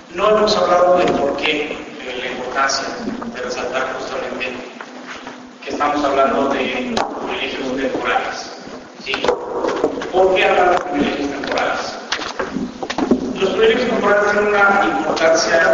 No hemos hablado de por qué, de la importancia de resaltar justamente que estamos hablando de privilegios temporales. ¿Sí? ¿Por qué hablar de privilegios temporales? Los privilegios temporales tienen una importancia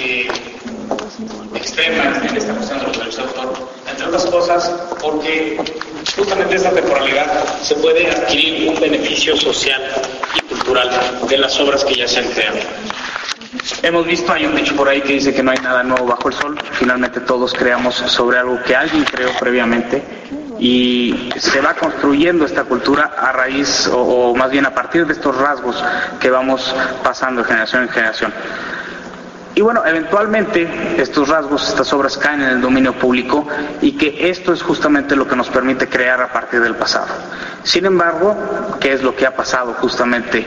extrema en esta cuestión de los derechos de autor, entre otras cosas porque justamente esta temporalidad se puede adquirir un beneficio social y cultural de las obras que ya se han creado. Hemos visto, hay un dicho por ahí que dice que no hay nada nuevo bajo el sol. Finalmente todos creamos sobre algo que alguien creó previamente y se va construyendo esta cultura a raíz o más bien a partir de estos rasgos que vamos pasando de generación en generación. Y bueno, eventualmente estos rasgos, estas obras caen en el dominio público y que esto es justamente lo que nos permite crear a partir del pasado. Sin embargo, ¿qué es lo que ha pasado justamente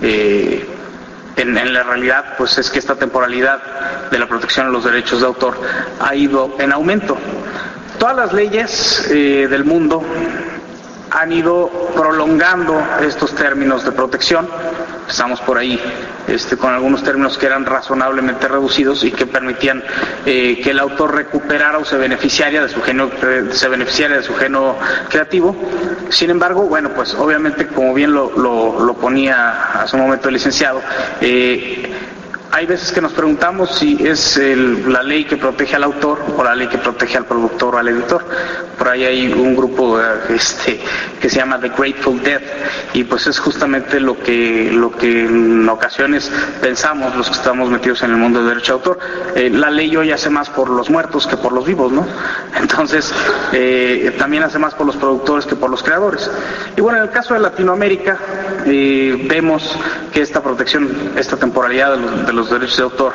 en la realidad? Pues es que esta temporalidad de la protección de los derechos de autor ha ido en aumento. Todas las leyes del mundo han ido prolongando estos términos de protección. Empezamos por ahí con algunos términos que eran razonablemente reducidos y que permitían que el autor recuperara o se beneficiara de su género creativo. Sin embargo, bueno, pues obviamente, como bien lo ponía hace un momento el licenciado, hay veces que nos preguntamos si es la ley que protege al autor o la ley que protege al productor o al editor. Por ahí hay un grupo que se llama The Grateful Dead y pues es justamente lo que en ocasiones pensamos los que estamos metidos en el mundo del derecho de autor. La ley hoy hace más por los muertos que por los vivos, ¿no? Entonces también hace más por los productores que por los creadores. Y bueno, en el caso de Latinoamérica vemos que esta protección, esta temporalidad de los derechos de autor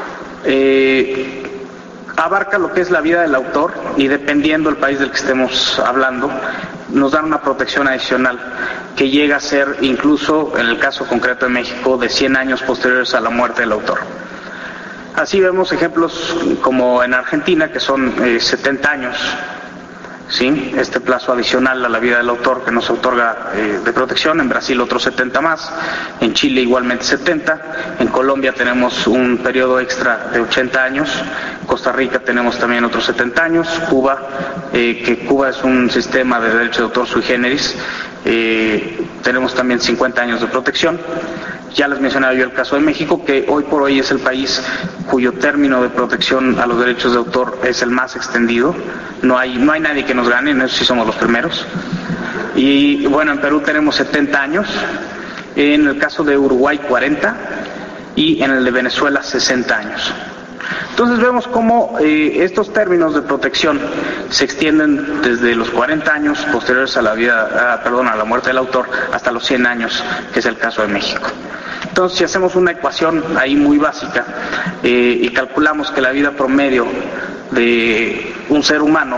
abarca lo que es la vida del autor y dependiendo del país del que estemos hablando nos dan una protección adicional que llega a ser incluso, en el caso concreto de México, de 100 años posteriores a la muerte del autor. Así vemos ejemplos como en Argentina, que son 70 años, ¿sí? Este plazo adicional a la vida del autor que nos otorga de protección. En Brasil otros 70 más, en Chile igualmente 70, en Colombia tenemos un periodo extra de 80 años, Costa Rica tenemos también otros 70 años, Cuba, que Cuba es un sistema de derecho de autor sui generis, tenemos también 50 años de protección. Ya les mencionaba yo el caso de México, que hoy por hoy es el país cuyo término de protección a los derechos de autor es el más extendido. No hay nadie que nos gane, en eso sí somos los primeros. Y bueno, en Perú tenemos 70 años, en el caso de Uruguay 40 y en el de Venezuela 60 años. Entonces vemos cómo estos términos de protección se extienden desde los 40 años posteriores a la muerte del autor hasta los 100 años, que es el caso de México. Entonces, si hacemos una ecuación ahí muy básica y calculamos que la vida promedio de un ser humano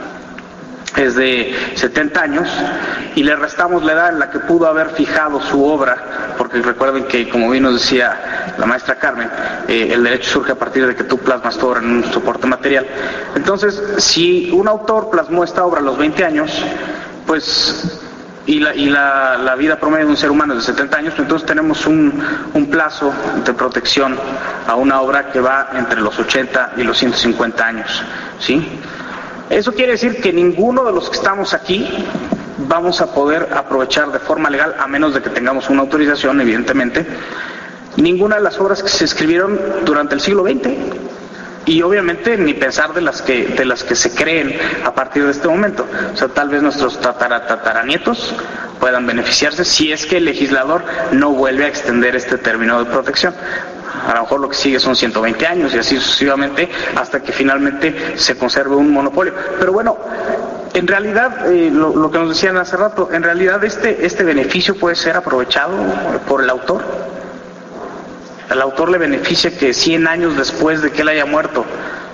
es de 70 años y le restamos la edad en la que pudo haber fijado su obra, porque recuerden que, como bien nos decía la maestra Carmen, el derecho surge a partir de que tú plasmas tu obra en un soporte material. Entonces, si un autor plasmó esta obra a los 20 años, pues y la vida promedio de un ser humano es de 70 años, entonces tenemos un plazo de protección a una obra que va entre los 80 y los 150 años, ¿sí? Eso quiere decir que ninguno de los que estamos aquí vamos a poder aprovechar de forma legal, a menos de que tengamos una autorización, evidentemente, ninguna de las obras que se escribieron durante el siglo XX. Y obviamente ni pensar de las que se creen a partir de este momento. O sea, tal vez nuestros tataranietos puedan beneficiarse si es que el legislador no vuelve a extender este término de protección. A lo mejor lo que sigue son 120 años y así sucesivamente hasta que finalmente se conserve un monopolio. Pero bueno, en realidad, lo que nos decían hace rato, en realidad este beneficio puede ser aprovechado por el autor. Al autor le beneficia que 100 años después de que él haya muerto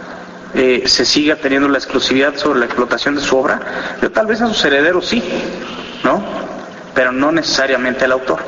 se siga teniendo la exclusividad sobre la explotación de su obra. Yo tal vez a sus herederos sí, ¿no? Pero no necesariamente al autor.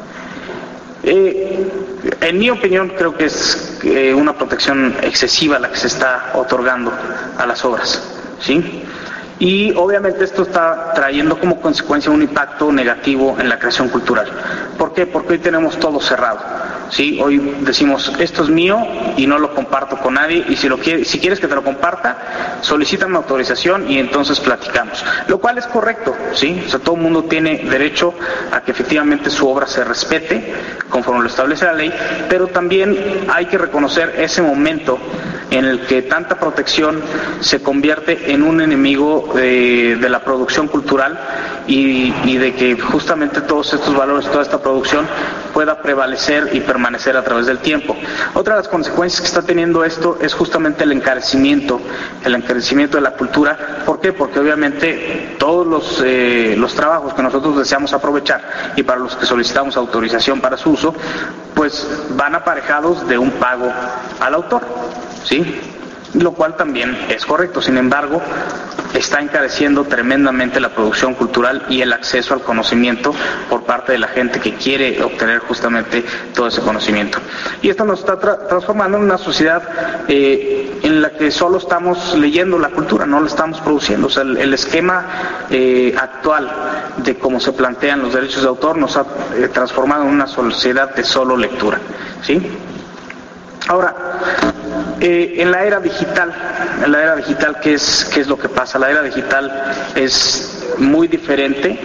En mi opinión creo que es una protección excesiva la que se está otorgando a las obras, ¿sí? Y obviamente esto está trayendo como consecuencia un impacto negativo en la creación cultural. ¿Por qué? Porque hoy tenemos todo cerrado. ¿sí? Hoy decimos, esto es mío y no lo comparto con nadie, y si quieres que te lo comparta, solicítame autorización y entonces platicamos. Lo cual es correcto, ¿sí? O sea, todo el mundo tiene derecho a que efectivamente su obra se respete conforme lo establece la ley, pero también hay que reconocer ese momento en el que tanta protección se convierte en un enemigo de la producción cultural y de que justamente todos estos valores, toda esta producción pueda prevalecer y permanecer a través del tiempo. Otra de las consecuencias que está teniendo esto es justamente el encarecimiento de la cultura. ¿Por qué? Porque obviamente todos los trabajos que nosotros deseamos aprovechar y para los que solicitamos autorización para su uso, pues van aparejados de un pago al autor, ¿sí? Lo cual también es correcto. Sin embargo, está encareciendo tremendamente la producción cultural y el acceso al conocimiento por parte de la gente que quiere obtener justamente todo ese conocimiento. Y esto nos está transformando en una sociedad en la que solo estamos leyendo la cultura, no la estamos produciendo. O sea, el esquema actual de cómo se plantean los derechos de autor nos ha transformado en una sociedad de solo lectura, ¿sí? Ahora, en la era digital, ¿qué es lo que pasa? La era digital es muy diferente,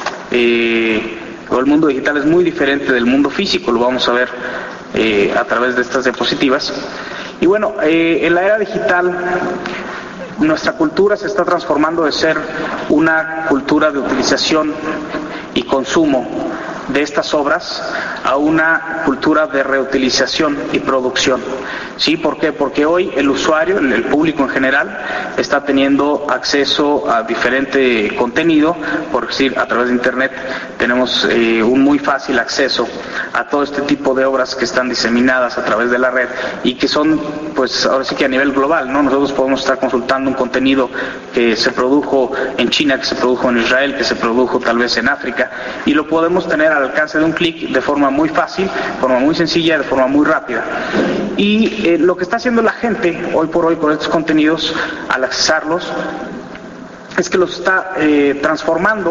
o el mundo digital es muy diferente del mundo físico, lo vamos a ver a través de estas diapositivas. Y bueno, en la era digital, nuestra cultura se está transformando de ser una cultura de utilización y consumo de estas obras a una cultura de reutilización y producción. ¿Sí? ¿Por qué? Porque hoy el usuario, el público en general, está teniendo acceso a diferente contenido. Por decir, a través de Internet tenemos un muy fácil acceso a todo este tipo de obras que están diseminadas a través de la red y que son, pues ahora sí que a nivel global, ¿no? Nosotros podemos estar consultando un contenido que se produjo en China, que se produjo en Israel, que se produjo tal vez en África, y lo podemos tener al alcance de un clic de forma muy fácil, de forma muy sencilla, de forma muy rápida. Y lo que está haciendo la gente hoy por hoy con estos contenidos, al accesarlos, es que los está transformando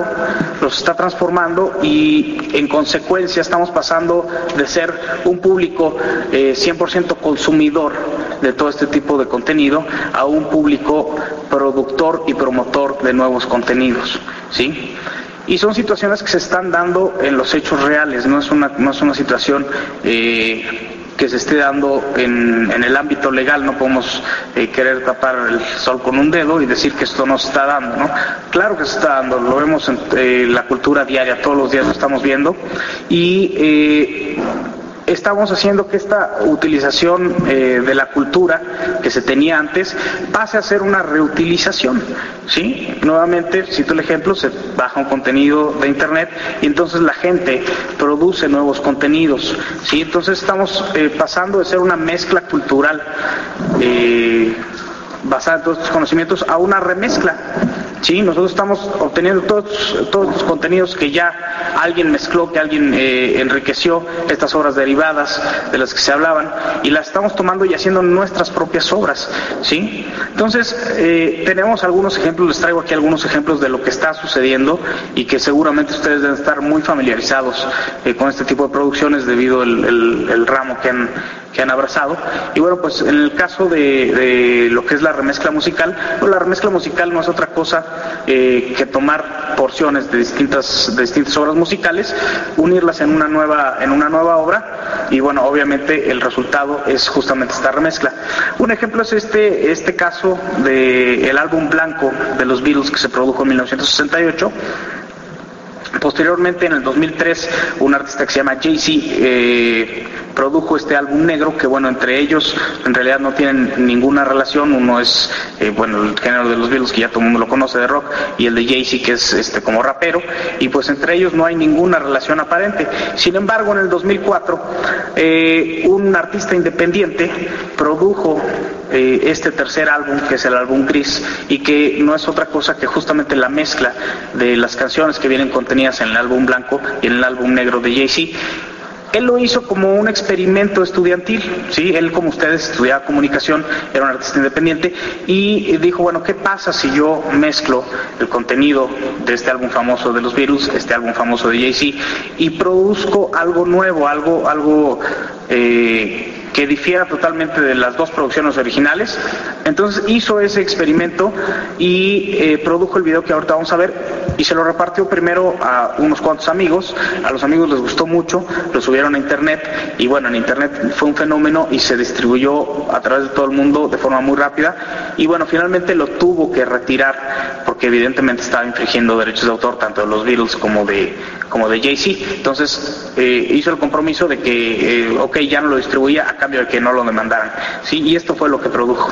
y en consecuencia estamos pasando de ser un público 100% consumidor de todo este tipo de contenido a un público productor y promotor de nuevos contenidos, ¿sí? Y son situaciones que se están dando en los hechos reales, no es una situación que se esté dando en el ámbito legal. No podemos querer tapar el sol con un dedo y decir que esto no se está dando, ¿no? Claro que se está dando, lo vemos en la cultura diaria, todos los días lo estamos viendo, y estamos haciendo que esta utilización de la cultura que se tenía antes pase a ser una reutilización, ¿sí? Nuevamente, cito el ejemplo, se baja un contenido de Internet y entonces la gente produce nuevos contenidos, ¿sí? Entonces estamos pasando de ser una mezcla cultural basada en todos estos conocimientos a una remezcla. Sí, nosotros estamos obteniendo todos los contenidos que ya alguien mezcló, que alguien enriqueció, estas obras derivadas de las que se hablaban, y las estamos tomando y haciendo nuestras propias obras, ¿sí? Entonces, tenemos algunos ejemplos, les traigo aquí algunos ejemplos de lo que está sucediendo y que seguramente ustedes deben estar muy familiarizados con este tipo de producciones debido al ramo que han abrazado. Y bueno, pues en el caso de lo que es la remezcla musical, pues la remezcla musical no es otra cosa que tomar porciones de distintas obras musicales, unirlas en una nueva obra, y bueno, obviamente el resultado es justamente esta remezcla. Un ejemplo es este caso del álbum blanco de los Beatles que se produjo en 1968. Posteriormente, en el 2003, un artista que se llama Jay-Z produjo este álbum negro, que bueno, entre ellos en realidad no tienen ninguna relación. Uno es el género de los Beatles, que ya todo el mundo lo conoce, de rock, y el de Jay-Z, que es como rapero, y pues entre ellos no hay ninguna relación aparente. Sin embargo, en el 2004 un artista independiente produjo este tercer álbum, que es el álbum gris, y que no es otra cosa que justamente la mezcla de las canciones que vienen contenidas en el álbum blanco y en el álbum negro de Jay-Z. él lo hizo como un experimento estudiantil, ¿sí? Él, como ustedes, estudiaba comunicación, era un artista independiente, y dijo, bueno, ¿qué pasa si yo mezclo el contenido de este álbum famoso de los Beatles, este álbum famoso de Jay-Z, y produzco algo nuevo, algo que difiera totalmente de las dos producciones originales? Entonces hizo ese experimento y produjo el video que ahorita vamos a ver, y se lo repartió primero a unos cuantos amigos. A los amigos les gustó mucho, lo subieron a internet, y bueno, en internet fue un fenómeno y se distribuyó a través de todo el mundo de forma muy rápida, y bueno, finalmente lo tuvo que retirar porque evidentemente estaba infringiendo derechos de autor tanto de los Beatles como de Jay-Z. Entonces hizo el compromiso de que ok, ya no lo distribuía a cambio de que no lo demandaran, ¿sí? Y esto fue lo que produjo.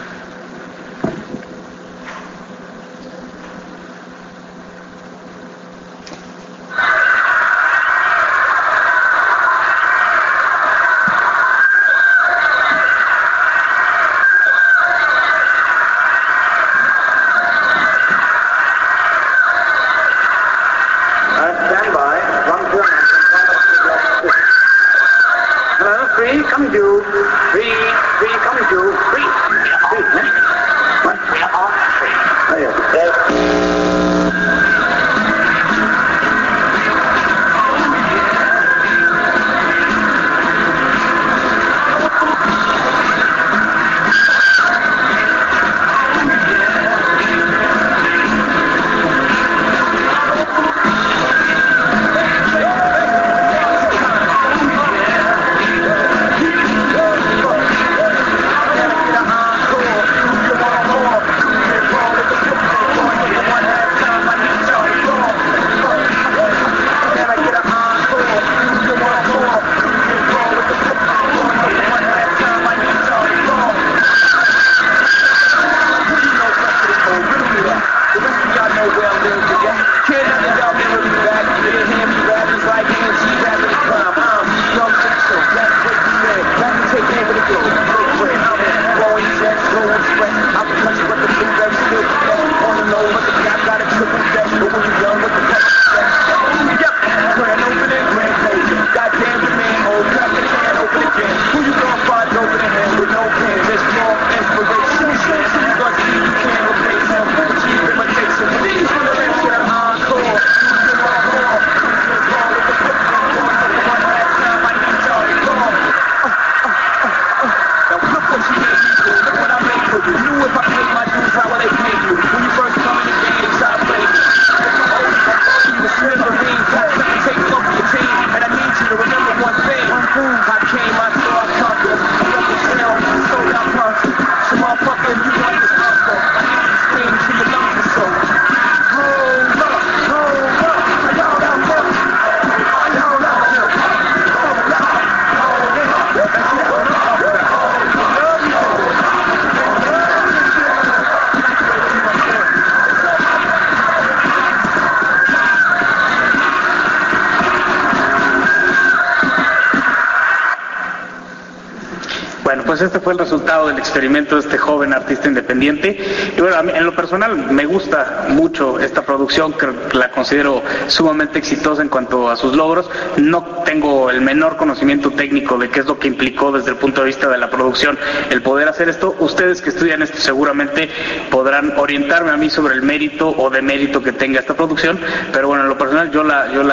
Pues este fue el resultado del experimento de este joven artista independiente. Y bueno, a mí, en lo personal me gusta mucho esta producción, que la considero sumamente exitosa en cuanto a sus logros. No tengo el menor conocimiento técnico de qué es lo que implicó desde el punto de vista de la producción el poder hacer esto. Ustedes que estudian esto seguramente podrán orientarme a mí sobre el mérito o demérito que tenga esta producción, pero bueno, en lo personal yo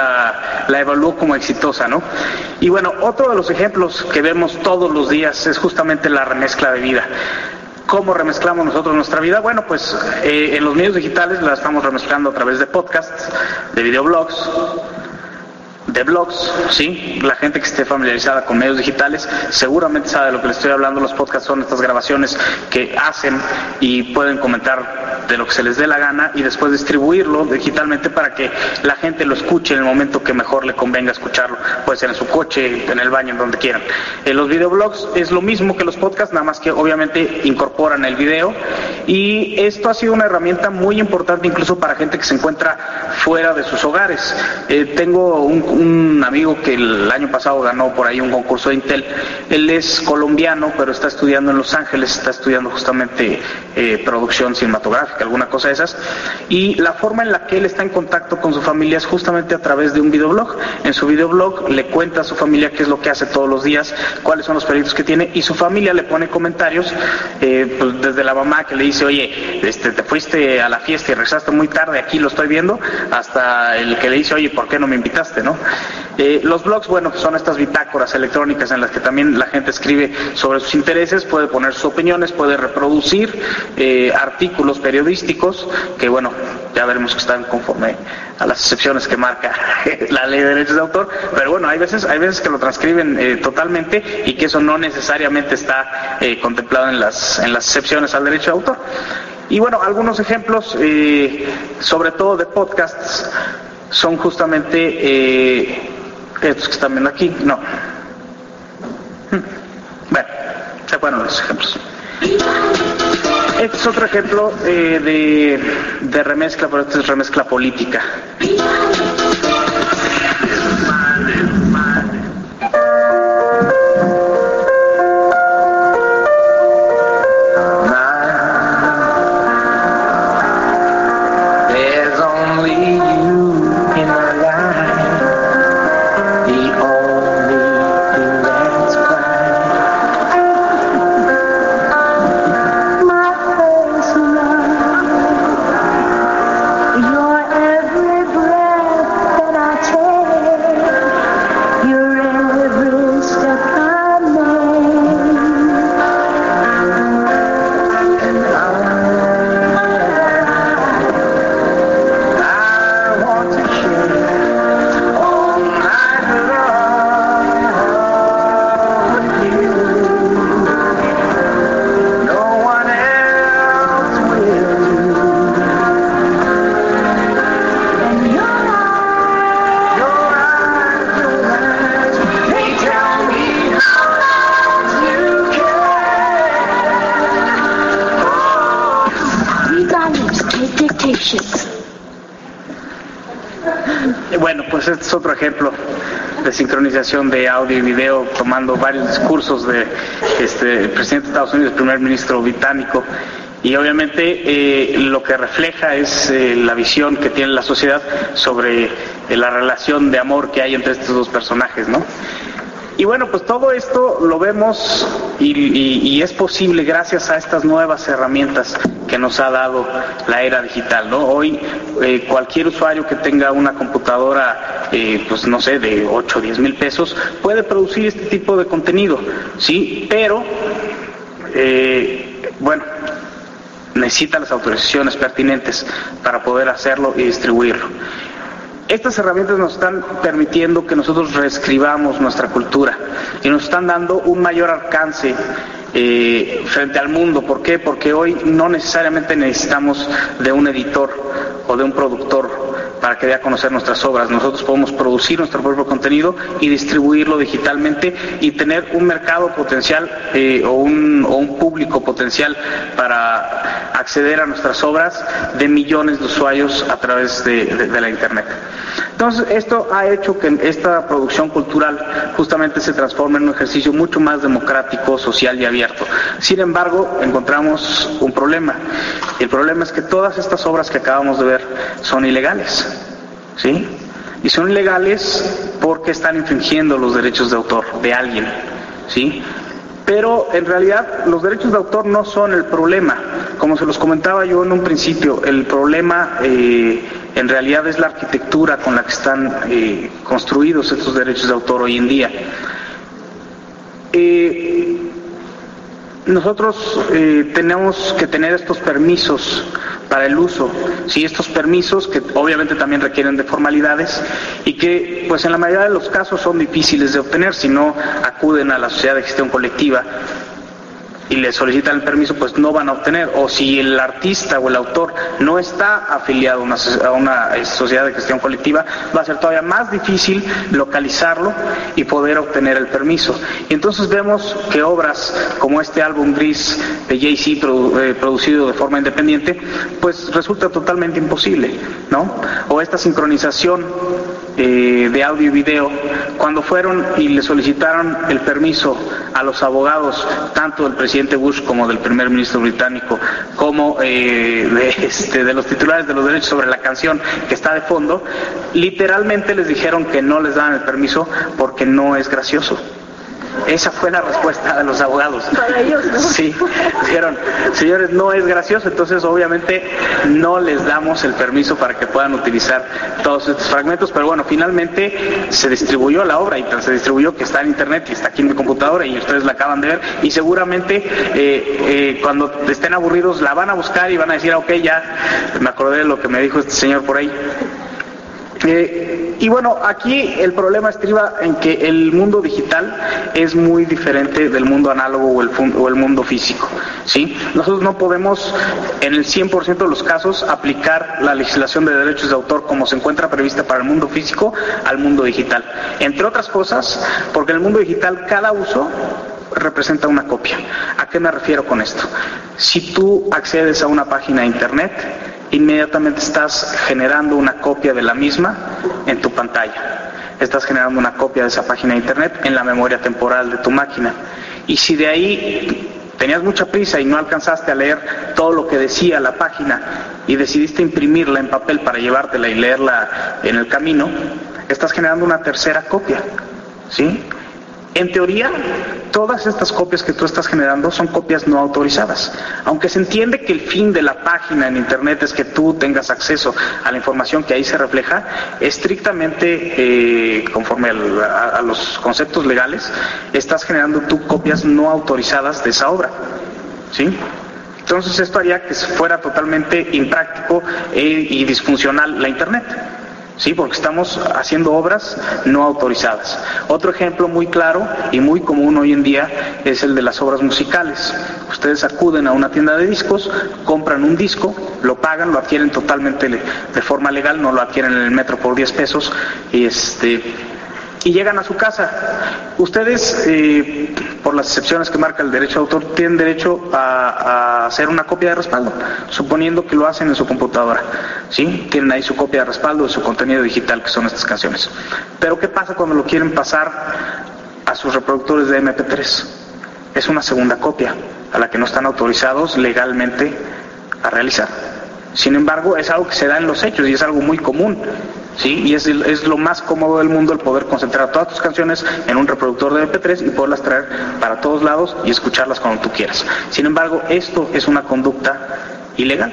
la evalúo como exitosa, ¿no? Y bueno, otro de los ejemplos que vemos todos los días es justamente la remezcla de vida. ¿Cómo remezclamos nosotros nuestra vida? Bueno, pues en los medios digitales la estamos remezclando a través de podcasts, de videoblogs, de blogs, ¿sí? La gente que esté familiarizada con medios digitales seguramente sabe de lo que les estoy hablando. Los podcasts son estas grabaciones que hacen y pueden comentar de lo que se les dé la gana y después distribuirlo digitalmente para que la gente lo escuche en el momento que mejor le convenga escucharlo. Puede ser en su coche, en el baño, en donde quieran. Los videoblogs es lo mismo que los podcasts, nada más que obviamente incorporan el video, y esto ha sido una herramienta muy importante incluso para gente que se encuentra fuera de sus hogares. Tengo un amigo que el año pasado ganó por ahí un concurso de Intel. Él es colombiano, pero está estudiando en Los Ángeles, está estudiando justamente producción cinematográfica pornográfica, alguna cosa de esas, y la forma en la que él está en contacto con su familia es justamente a través de un videoblog. En su videoblog le cuenta a su familia qué es lo que hace todos los días, cuáles son los proyectos que tiene, y su familia le pone comentarios, pues desde la mamá que le dice, oye, te fuiste a la fiesta y regresaste muy tarde, aquí lo estoy viendo, hasta el que le dice, oye, ¿por qué no me invitaste, no? Los blogs, bueno, pues son estas bitácoras electrónicas en las que también la gente escribe sobre sus intereses, puede poner sus opiniones, puede reproducir artículos periodísticos, que bueno, ya veremos que están conforme a las excepciones que marca la ley de derechos de autor, pero bueno, hay veces que lo transcriben totalmente y que eso no necesariamente está contemplado en las excepciones al derecho de autor. Y bueno, algunos ejemplos, sobre todo de podcasts, son justamente estos que están viendo aquí. No. Bueno, se fueron los ejemplos. Este es otro ejemplo de remezcla, pero este es remezcla política. Bueno, pues este es otro ejemplo de sincronización de audio y video, tomando varios discursos de el presidente de Estados Unidos, el primer ministro británico, y obviamente lo que refleja es la visión que tiene la sociedad sobre la relación de amor que hay entre estos dos personajes, ¿no? Y bueno, pues todo esto lo vemos y es posible gracias a estas nuevas herramientas que nos ha dado la era digital, ¿no? Hoy cualquier usuario que tenga una computadora, pues no sé, de 8 o 10 mil pesos, puede producir este tipo de contenido, ¿sí? Pero, bueno, necesita las autorizaciones pertinentes para poder hacerlo y distribuirlo. Estas herramientas nos están permitiendo que nosotros reescribamos nuestra cultura y nos están dando un mayor alcance frente al mundo. ¿Por qué? Porque hoy no necesariamente necesitamos de un editor o de un productor para que dé a conocer nuestras obras. Nosotros podemos producir nuestro propio contenido y distribuirlo digitalmente y tener un mercado potencial o un público potencial para acceder a nuestras obras de millones de usuarios a través de la Internet. Entonces, esto ha hecho que esta producción cultural justamente se transforme en un ejercicio mucho más democrático, social y abierto. Sin embargo, encontramos un problema. El problema es que todas estas obras que acabamos de ver son ilegales, ¿sí? Y son ilegales porque están infringiendo los derechos de autor de alguien, ¿sí? Pero en realidad los derechos de autor no son el problema. Como se los comentaba yo en un principio, el problema en realidad es la arquitectura con la que están construidos estos derechos de autor hoy en día. Nosotros tenemos que tener estos permisos para el uso, ¿sí? Estos permisos que obviamente también requieren de formalidades y que pues en la mayoría de los casos son difíciles de obtener. Si no acuden a la sociedad de gestión colectiva y le solicitan el permiso, pues no van a obtener, o si el artista o el autor no está afiliado a una sociedad de gestión colectiva, va a ser todavía más difícil localizarlo y poder obtener el permiso. Y entonces vemos que obras como este álbum gris de Jay-Z producido de forma independiente, pues resulta totalmente imposible, ¿no? O esta sincronización de audio y video, cuando fueron y le solicitaron el permiso a los abogados, tanto del presidente Bush como del primer ministro británico, como de los titulares de los derechos sobre la canción que está de fondo, literalmente les dijeron que no les daban el permiso porque no es gracioso. Esa fue la respuesta de los abogados. Para ellos, ¿no? Sí, dijeron, señores, no es gracioso, entonces obviamente no les damos el permiso para que puedan utilizar todos estos fragmentos, pero bueno, finalmente se distribuyó la obra y se distribuyó, que está en internet y está aquí en mi computadora y ustedes la acaban de ver, y seguramente cuando estén aburridos la van a buscar y van a decir, ok, ya me acordé de lo que me dijo este señor por ahí. Y bueno, aquí el problema estriba en que el mundo digital es muy diferente del mundo análogo o el mundo físico, ¿sí? Nosotros no podemos, en el 100% de los casos, aplicar la legislación de derechos de autor como se encuentra prevista para el mundo físico al mundo digital. Entre otras cosas, porque en el mundo digital cada uso representa una copia. ¿A qué me refiero con esto? Si tú accedes a una página de internet, inmediatamente estás generando una copia de la misma en tu pantalla. Estás generando una copia de esa página de internet en la memoria temporal de tu máquina. Y si de ahí tenías mucha prisa y no alcanzaste a leer todo lo que decía la página y decidiste imprimirla en papel para llevártela y leerla en el camino, estás generando una tercera copia, ¿sí? En teoría, todas estas copias que tú estás generando son copias no autorizadas. Aunque se entiende que el fin de la página en internet es que tú tengas acceso a la información que ahí se refleja, estrictamente conforme a los conceptos legales, estás generando tú copias no autorizadas de esa obra, ¿sí? Entonces esto haría que fuera totalmente impráctico y disfuncional la internet. Sí, porque estamos haciendo obras no autorizadas. Otro ejemplo muy claro y muy común hoy en día es el de las obras musicales. Ustedes acuden a una tienda de discos, compran un disco, lo pagan, lo adquieren totalmente de forma legal, no lo adquieren en el metro por 10 pesos y llegan a su casa. Ustedes, por las excepciones que marca el derecho de autor, tienen derecho a hacer una copia de respaldo, suponiendo que lo hacen en su computadora, ¿sí? Tienen ahí su copia de respaldo de su contenido digital, que son estas canciones. Pero ¿qué pasa cuando lo quieren pasar a sus reproductores de MP3? Es una segunda copia, a la que no están autorizados legalmente a realizar. Sin embargo, es algo que se da en los hechos y es algo muy común, ¿sí? Y es lo más cómodo del mundo el poder concentrar todas tus canciones en un reproductor de MP3 y poderlas traer para todos lados y escucharlas cuando tú quieras. Sin embargo, esto es una conducta ilegal,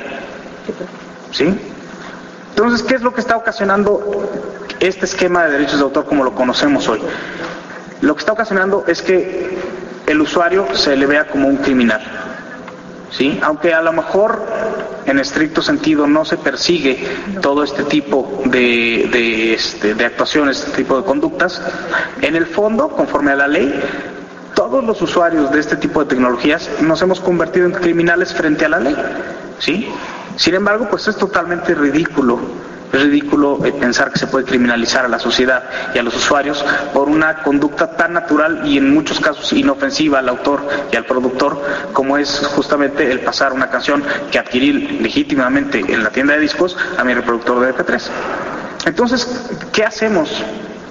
¿sí? Entonces, ¿qué es lo que está ocasionando este esquema de derechos de autor como lo conocemos hoy? Lo que está ocasionando es que el usuario se le vea como un criminal, ¿sí? Aunque a lo mejor en estricto sentido no se persigue todo este tipo de actuaciones, este tipo de conductas, en el fondo, conforme a la ley, todos los usuarios de este tipo de tecnologías nos hemos convertido en criminales frente a la ley, ¿sí? Sin embargo, pues es totalmente ridículo. Es ridículo pensar que se puede criminalizar a la sociedad y a los usuarios por una conducta tan natural y en muchos casos inofensiva al autor y al productor, como es justamente el pasar una canción que adquirí legítimamente en la tienda de discos a mi reproductor de MP3. Entonces, ¿qué hacemos?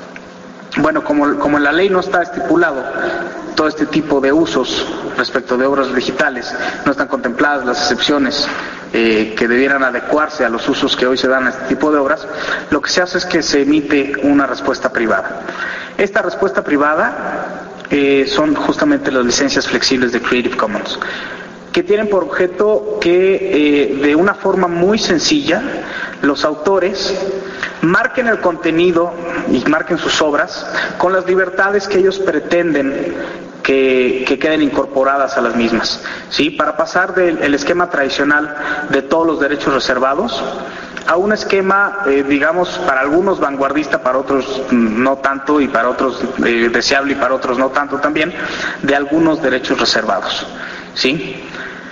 Bueno, como en la ley no está estipulado todo este tipo de usos respecto de obras digitales, no están contempladas las excepciones que debieran adecuarse a los usos que hoy se dan a este tipo de obras, lo que se hace es que se emite una respuesta privada. Esta respuesta privada son justamente las licencias flexibles de Creative Commons, que tienen por objeto que de una forma muy sencilla los autores marquen el contenido y marquen sus obras con las libertades que ellos pretenden que queden incorporadas a las mismas, ¿sí? Para pasar del esquema tradicional de todos los derechos reservados a un esquema, digamos, para algunos vanguardista, para otros no tanto, y para otros deseable y para otros no tanto también, de algunos derechos reservados, ¿sí?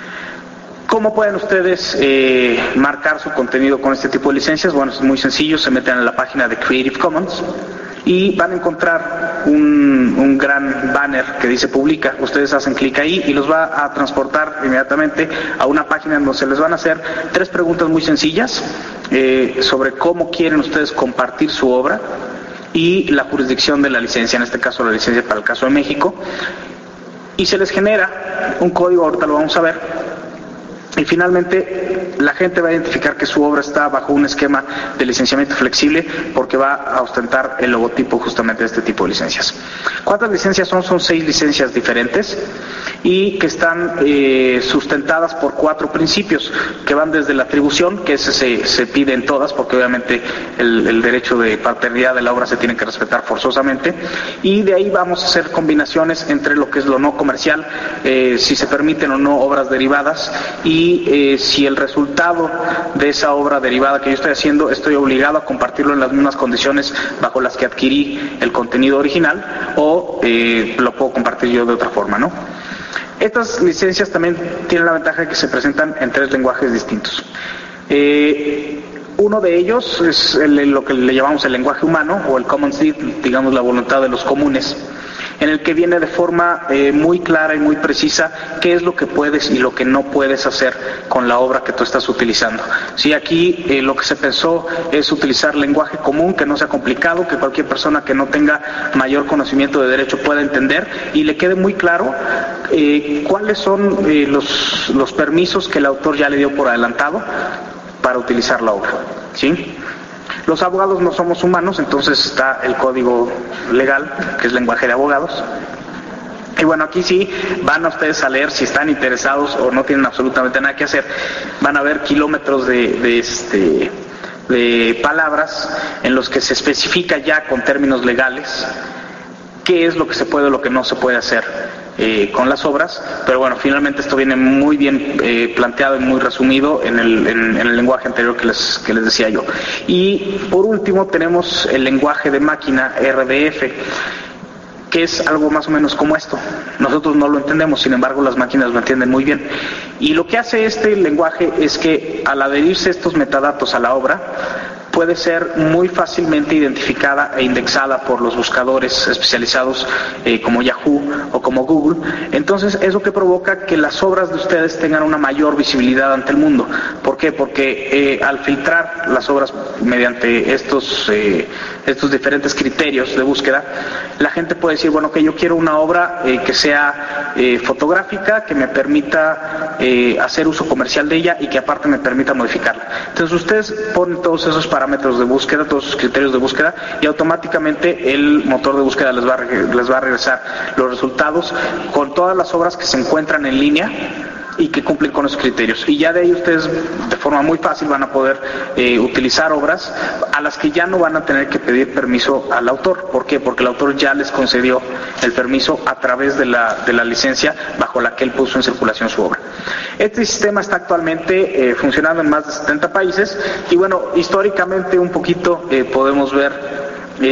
¿Cómo pueden ustedes marcar su contenido con este tipo de licencias? Bueno, es muy sencillo, se meten en la página de Creative Commons y van a encontrar un gran banner que dice publica. Ustedes hacen clic ahí y los va a transportar inmediatamente a una página en donde se les van a hacer 3 preguntas muy sencillas sobre cómo quieren ustedes compartir su obra, y la jurisdicción de la licencia, en este caso la licencia para el caso de México, y se les genera un código, ahorita lo vamos a ver, y finalmente la gente va a identificar que su obra está bajo un esquema de licenciamiento flexible porque va a ostentar el logotipo justamente de este tipo de licencias. ¿Cuántas licencias son? Son 6 licencias diferentes y que están sustentadas por 4 principios que van desde la atribución, que ese se pide en todas porque obviamente el derecho de paternidad de la obra se tiene que respetar forzosamente, y de ahí vamos a hacer combinaciones entre lo que es lo no comercial, si se permiten o no obras derivadas, y si el resultado de esa obra derivada que yo estoy haciendo estoy obligado a compartirlo en las mismas condiciones bajo las que adquirí el contenido original, o lo puedo compartir yo de otra forma, ¿no? Estas licencias también tienen la ventaja de que se presentan en 3 lenguajes distintos. Uno de ellos es lo que le llamamos el lenguaje humano, o el common seed, digamos la voluntad de los comunes, en el que viene de forma muy clara y muy precisa qué es lo que puedes y lo que no puedes hacer con la obra que tú estás utilizando. Sí, aquí lo que se pensó es utilizar lenguaje común, que no sea complicado, que cualquier persona que no tenga mayor conocimiento de derecho pueda entender y le quede muy claro cuáles son los permisos que el autor ya le dio por adelantado para utilizar la obra, ¿sí? Los abogados no somos humanos, entonces está el código legal, que es lenguaje de abogados. Y bueno, aquí sí van a ustedes a leer, si están interesados o no tienen absolutamente nada que hacer, van a ver kilómetros de palabras en los que se especifica ya con términos legales qué es lo que se puede o lo que no se puede hacer con las obras, pero bueno, finalmente esto viene muy bien planteado y muy resumido en el lenguaje anterior que les decía yo. Y por último tenemos el lenguaje de máquina, RDF, que es algo más o menos como esto. Nosotros no lo entendemos, sin embargo las máquinas lo entienden muy bien. Y lo que hace este lenguaje es que al adherirse estos metadatos a la obra, puede ser muy fácilmente identificada e indexada por los buscadores especializados como Yahoo o como Google. Entonces, eso que provoca que las obras de ustedes tengan una mayor visibilidad ante el mundo. ¿Por qué? Porque al filtrar las obras mediante estos diferentes criterios de búsqueda, la gente puede decir, bueno, que yo quiero una obra que sea fotográfica, que me permita hacer uso comercial de ella y que aparte me permita modificarla. Entonces, ustedes ponen todos esos parámetros de búsqueda, todos esos criterios de búsqueda, y automáticamente el motor de búsqueda les va a regresar los resultados con todas las obras que se encuentran en línea y que cumplen con esos criterios. Y ya de ahí ustedes de forma muy fácil van a poder utilizar obras a las que ya no van a tener que pedir permiso al autor. ¿Por qué? Porque el autor ya les concedió el permiso a través de la licencia bajo la que él puso en circulación su obra. Este sistema está actualmente funcionando en más de 70 países y bueno, históricamente un poquito podemos ver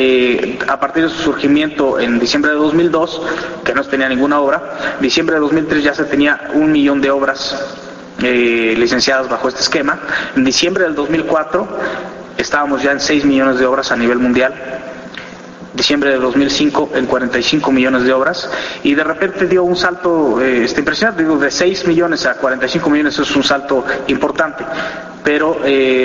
a partir de su surgimiento en diciembre de 2002, que no se tenía ninguna obra, diciembre de 2003 ya se tenía 1 millón de obras licenciadas bajo este esquema, en diciembre del 2004 estábamos ya en 6 millones de obras a nivel mundial, diciembre de 2005 en 45 millones de obras, y de repente dio un salto impresionante, digo, de 6 millones a 45 millones es un salto importante, pero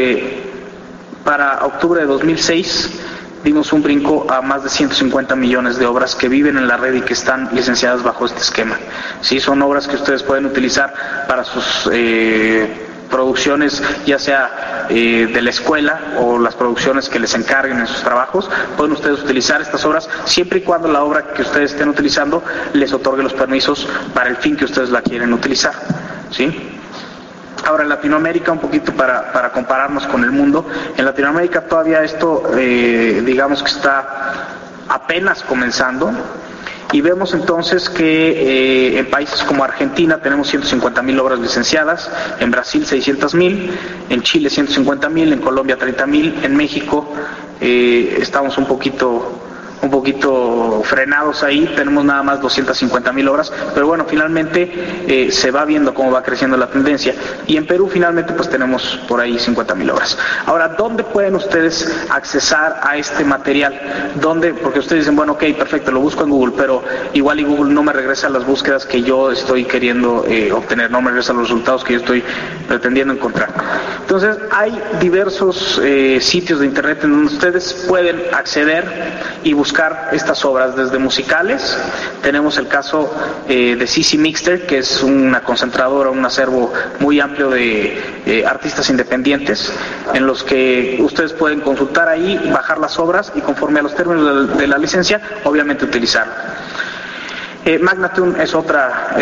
para octubre de 2006 dimos un brinco a más de 150 millones de obras que viven en la red y que están licenciadas bajo este esquema. Sí, son obras que ustedes pueden utilizar para sus producciones, ya sea de la escuela o las producciones que les encarguen en sus trabajos. Pueden ustedes utilizar estas obras siempre y cuando la obra que ustedes estén utilizando les otorgue los permisos para el fin que ustedes la quieren utilizar, ¿sí? Ahora, en Latinoamérica, un poquito para compararnos con el mundo, en Latinoamérica todavía esto, digamos que está apenas comenzando, y vemos entonces que en países como Argentina tenemos 150.000 obras licenciadas, en Brasil 600.000, en Chile 150.000, en Colombia 30.000, en México estamos un poquito un poquito frenados ahí, tenemos nada más 250,000 obras, pero bueno, finalmente se va viendo cómo va creciendo la tendencia, y en Perú finalmente pues tenemos por ahí 50,000 obras. Ahora, ¿dónde pueden ustedes accesar a este material? ¿Dónde? Porque ustedes dicen, bueno, ok, perfecto, lo busco en Google, pero igual y Google no me regresa las búsquedas que yo estoy queriendo obtener, no me regresa los resultados que yo estoy pretendiendo encontrar. Entonces, hay diversos sitios de internet en donde ustedes pueden acceder y buscar estas obras, desde musicales. Tenemos el caso de CC Mixter, que es una concentradora, un acervo muy amplio de artistas independientes, en los que ustedes pueden consultar ahí, bajar las obras y conforme a los términos de la licencia, obviamente utilizarla. Magnatune es otra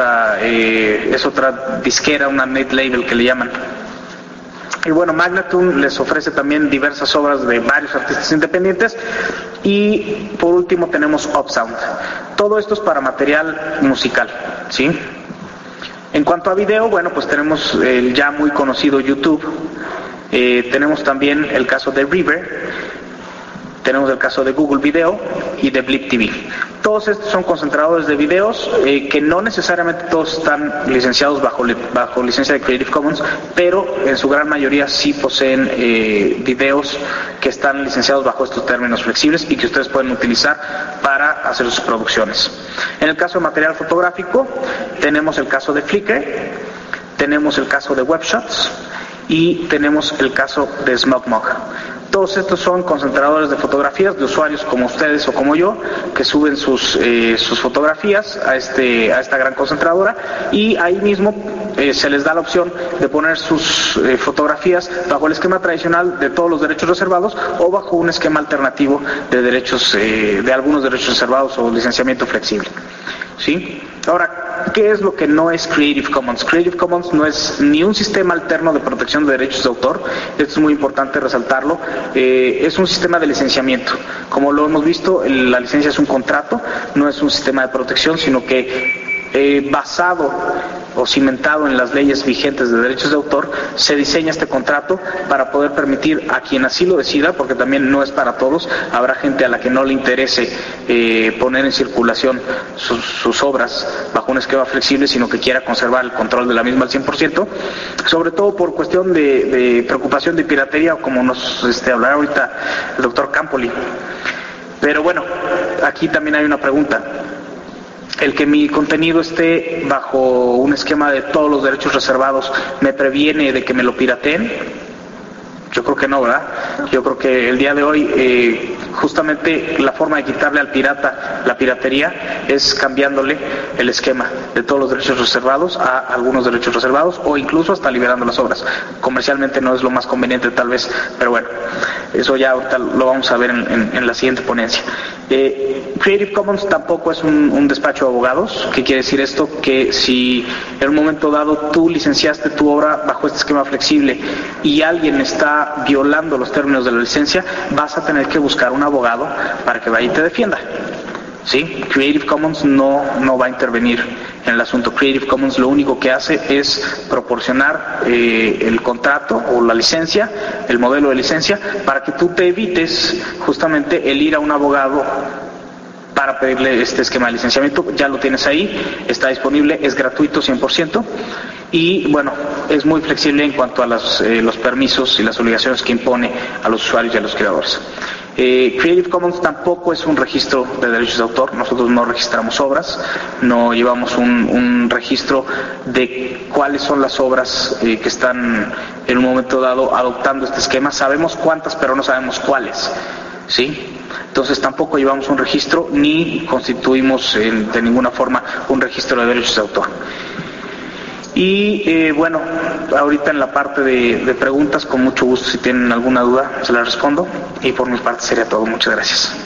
disquera, una net label que le llaman. Y bueno, Magnatune les ofrece también diversas obras de varios artistas independientes. Y por último tenemos Upsound. Todo esto es para material musical, ¿sí? En cuanto a video, bueno, pues tenemos el ya muy conocido YouTube. Tenemos también el caso de River. Tenemos el caso de Google Video y de Blip TV. Todos estos son concentradores de videos que no necesariamente todos están licenciados bajo licencia de Creative Commons, pero en su gran mayoría sí poseen videos que están licenciados bajo estos términos flexibles y que ustedes pueden utilizar para hacer sus producciones. En el caso de material fotográfico, tenemos el caso de Flickr, tenemos el caso de Webshots y tenemos el caso de SmugMug. Todos estos son concentradores de fotografías de usuarios como ustedes o como yo, que suben sus fotografías a esta gran concentradora, y ahí mismo se les da la opción de poner sus fotografías bajo el esquema tradicional de todos los derechos reservados o bajo un esquema alternativo de derechos de algunos derechos reservados o licenciamiento flexible. ¿Sí? Ahora, ¿qué es lo que no es Creative Commons? Creative Commons no es ni un sistema alterno de protección de derechos de autor, esto es muy importante resaltarlo, es un sistema de licenciamiento. Como lo hemos visto, la licencia es un contrato, no es un sistema de protección, sino que basado o cimentado en las leyes vigentes de derechos de autor, se diseña este contrato para poder permitir a quien así lo decida, porque también no es para todos, habrá gente a la que no le interese poner en circulación sus obras bajo un esquema flexible, sino que quiera conservar el control de la misma al 100%, sobre todo por cuestión de preocupación de piratería, como nos hablará ahorita el doctor Campoli. Pero bueno, aquí también hay una pregunta. ¿El que mi contenido esté bajo un esquema de todos los derechos reservados me previene de que me lo pirateen? Yo creo que no, ¿verdad? Yo creo que el día de hoy justamente la forma de quitarle al pirata la piratería es cambiándole el esquema de todos los derechos reservados a algunos derechos reservados, o incluso hasta liberando las obras. Comercialmente no es lo más conveniente tal vez, pero bueno, eso ya ahorita lo vamos a ver en la siguiente ponencia. Creative Commons tampoco es un despacho de abogados. ¿Qué quiere decir esto? Que si en un momento dado tú licenciaste tu obra bajo este esquema flexible y alguien está violando los términos de la licencia, vas a tener que buscar un abogado para que vaya y te defienda. ¿Sí? Creative Commons no va a intervenir en el asunto. Creative Commons lo único que hace es proporcionar el contrato o la licencia, el modelo de licencia, para que tú te evites justamente el ir a un abogado para pedirle este esquema de licenciamiento. Ya lo tienes ahí, está disponible, es gratuito 100%, y bueno, es muy flexible en cuanto a los permisos y las obligaciones que impone a los usuarios y a los creadores. Creative Commons tampoco es un registro de derechos de autor. Nosotros no registramos obras, no llevamos un registro de cuáles son las obras que están en un momento dado adoptando este esquema. Sabemos cuántas, pero no sabemos cuáles, ¿sí? Entonces tampoco llevamos un registro ni constituimos de ninguna forma un registro de derechos de autor. Y bueno, ahorita en la parte de preguntas, con mucho gusto, si tienen alguna duda, se la respondo. Y por mi parte sería todo. Muchas gracias.